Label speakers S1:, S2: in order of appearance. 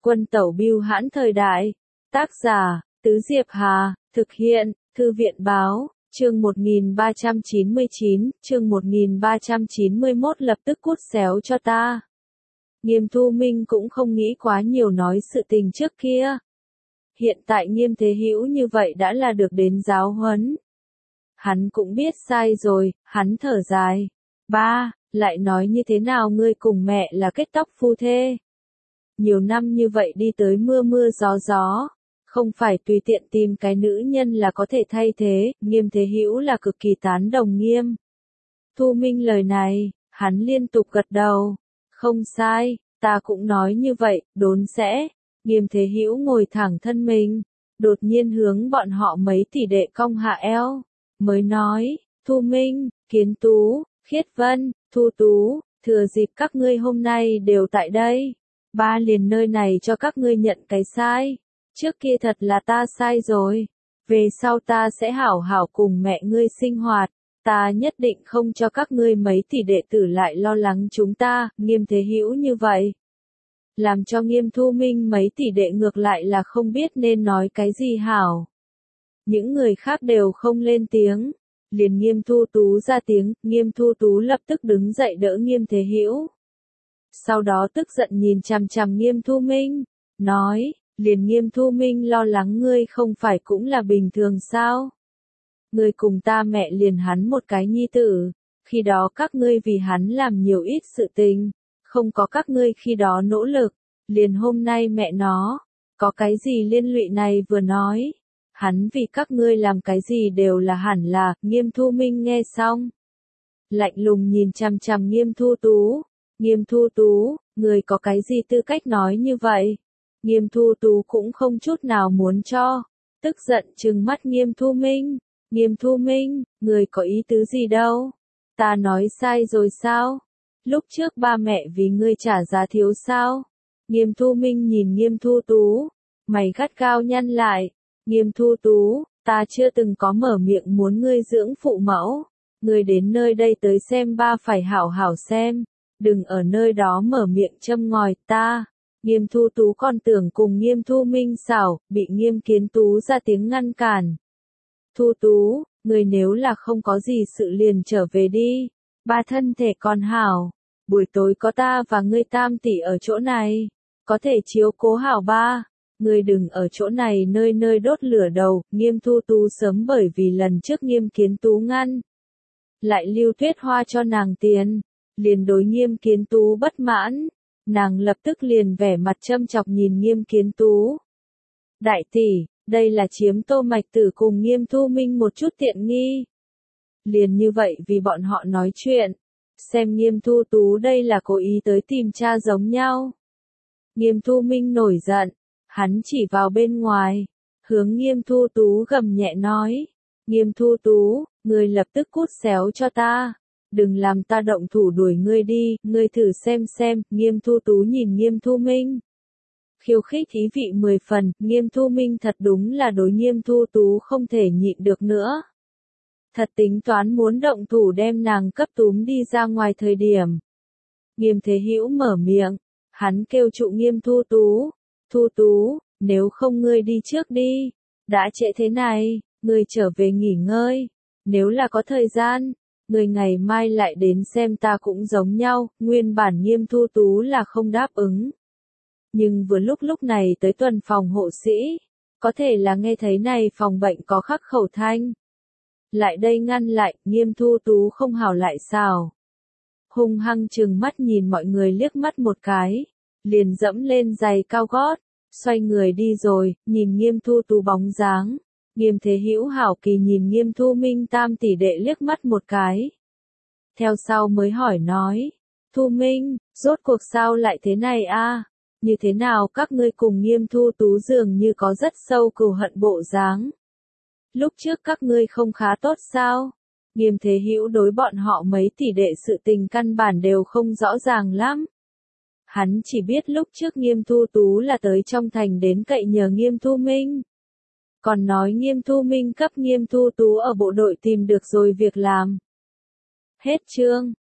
S1: Quân tẩu bưu hãn thời đại. Tác giả, Tứ Diệp Hà, thực hiện, Thư viện báo, chương 1399, chương 1391 lập tức cút xéo cho ta. Nghiêm Thu Minh cũng không nghĩ quá nhiều nói sự tình trước kia. Hiện tại Nghiêm Thế Hữu như vậy đã là được đến giáo huấn. Hắn cũng biết sai rồi, hắn thở dài. Ba, lại nói như thế nào ngươi cùng mẹ là kết tóc phu thê. Nhiều năm như vậy đi tới mưa mưa gió gió. Không phải tùy tiện tìm cái nữ nhân là có thể thay thế, Nghiêm Thế Hữu là cực kỳ tán đồng Nghiêm Thu Minh lời này, hắn liên tục gật đầu. Không sai, ta cũng nói như vậy, đốn sẽ. Nghiêm Thế Hữu ngồi thẳng thân mình, đột nhiên hướng bọn họ mấy tỷ đệ cong hạ eo, mới nói, Thu Minh, Kiến Tú, Khiết Vân, Thu Tú, thừa dịp các ngươi hôm nay đều tại đây. Ba liền nơi này cho các ngươi nhận cái sai. Trước kia thật là ta sai rồi. Về sau ta sẽ hảo hảo cùng mẹ ngươi sinh hoạt. Ta nhất định không cho các ngươi mấy tỷ đệ tử lại lo lắng chúng ta, Nghiêm Thế Hữu như vậy. Làm cho Nghiêm Thu Minh mấy tỷ đệ ngược lại là không biết nên nói cái gì hảo. Những người khác đều không lên tiếng. Liền Nghiêm Thu Tú ra tiếng, Nghiêm Thu Tú lập tức đứng dậy đỡ Nghiêm Thế Hữu. Sau đó tức giận nhìn chằm chằm Nghiêm Thu Minh, nói, liền Nghiêm Thu Minh lo lắng ngươi không phải cũng là bình thường sao? Ngươi cùng ta mẹ liền hắn một cái nhi tử, khi đó các ngươi vì hắn làm nhiều ít sự tình, không có các ngươi khi đó nỗ lực, liền hôm nay mẹ nó, có cái gì liên lụy này vừa nói, hắn vì các ngươi làm cái gì đều là hẳn là, Nghiêm Thu Minh nghe xong. Lạnh lùng nhìn chằm chằm Nghiêm Thu Tú. Nghiêm Thu Tú, người có cái gì tư cách nói như vậy? Nghiêm Thu Tú cũng không chút nào muốn cho. Tức giận trừng mắt Nghiêm Thu Minh. Nghiêm Thu Minh, người có ý tứ gì đâu? Ta nói sai rồi sao? Lúc trước ba mẹ vì ngươi trả giá thiếu sao? Nghiêm Thu Minh nhìn Nghiêm Thu Tú. Mày gắt gao nhăn lại. Nghiêm Thu Tú, ta chưa từng có mở miệng muốn ngươi dưỡng phụ mẫu. Ngươi đến nơi đây tới xem ba phải hảo hảo xem. Đừng ở nơi đó mở miệng châm ngòi ta. Nghiêm Thu Tú còn tưởng cùng Nghiêm Thu Minh xảo, bị Nghiêm Kiến Tú ra tiếng ngăn cản. Thu Tú, người nếu là không có gì sự liền trở về đi. Ba thân thể còn hảo. Buổi tối có ta và ngươi tam tỷ ở chỗ này. Có thể chiếu cố hảo ba. Ngươi đừng ở chỗ này nơi nơi đốt lửa đầu. Nghiêm Thu Tú sớm bởi vì lần trước Nghiêm Kiến Tú ngăn. Lại Lưu Tuyết Hoa cho nàng tiền. Liền đối Nghiêm Kiến Tú bất mãn, nàng lập tức liền vẻ mặt châm chọc nhìn Nghiêm Kiến Tú. Đại tỷ, đây là chiếm Tô Mạch Tử cùng Nghiêm Thu Minh một chút tiện nghi. Liền như vậy vì bọn họ nói chuyện, xem Nghiêm Thu Tú đây là cố ý tới tìm cha giống nhau. Nghiêm Thu Minh nổi giận, hắn chỉ vào bên ngoài, hướng Nghiêm Thu Tú gầm nhẹ nói, Nghiêm Thu Tú, ngươi lập tức cút xéo cho ta. Đừng làm ta động thủ đuổi ngươi đi, ngươi thử xem, Nghiêm Thu Tú nhìn Nghiêm Thu Minh. Khiêu khích ý vị 10 phần, Nghiêm Thu Minh thật đúng là đối Nghiêm Thu Tú không thể nhịn được nữa. Thật tính toán muốn động thủ đem nàng cấp túm đi ra ngoài thời điểm. Nghiêm Thế Hữu mở miệng, hắn kêu trụ Nghiêm Thu Tú. Thu Tú, nếu không ngươi đi trước đi. Đã trễ thế này, ngươi trở về nghỉ ngơi. Nếu là có thời gian. Người ngày mai lại đến xem ta cũng giống nhau, nguyên bản Nghiêm Thu Tú là không đáp ứng. Nhưng vừa lúc này tới tuần phòng hộ sĩ, có thể là nghe thấy này phòng bệnh có khắc khẩu thanh. Lại đây ngăn lại, Nghiêm Thu Tú không hảo lại sao. Hung hăng trừng mắt nhìn mọi người liếc mắt một cái, liền dẫm lên giày cao gót, xoay người đi rồi, nhìn Nghiêm Thu Tú bóng dáng. Nghiêm Thế Hữu hảo kỳ nhìn Nghiêm Thu Minh tam tỷ đệ liếc mắt một cái. Theo sau mới hỏi nói, Thu Minh, rốt cuộc sao lại thế này a? Như thế nào các ngươi cùng Nghiêm Thu Tú dường như có rất sâu cừu hận bộ dáng. Lúc trước các ngươi không khá tốt sao? Nghiêm Thế Hữu đối bọn họ mấy tỷ đệ sự tình căn bản đều không rõ ràng lắm. Hắn chỉ biết lúc trước Nghiêm Thu Tú là tới trong thành đến cậy nhờ Nghiêm Thu Minh. Còn nói Nghiêm Thu Minh cấp Nghiêm Thu Tú ở bộ đội tìm được rồi việc làm. Hết chương.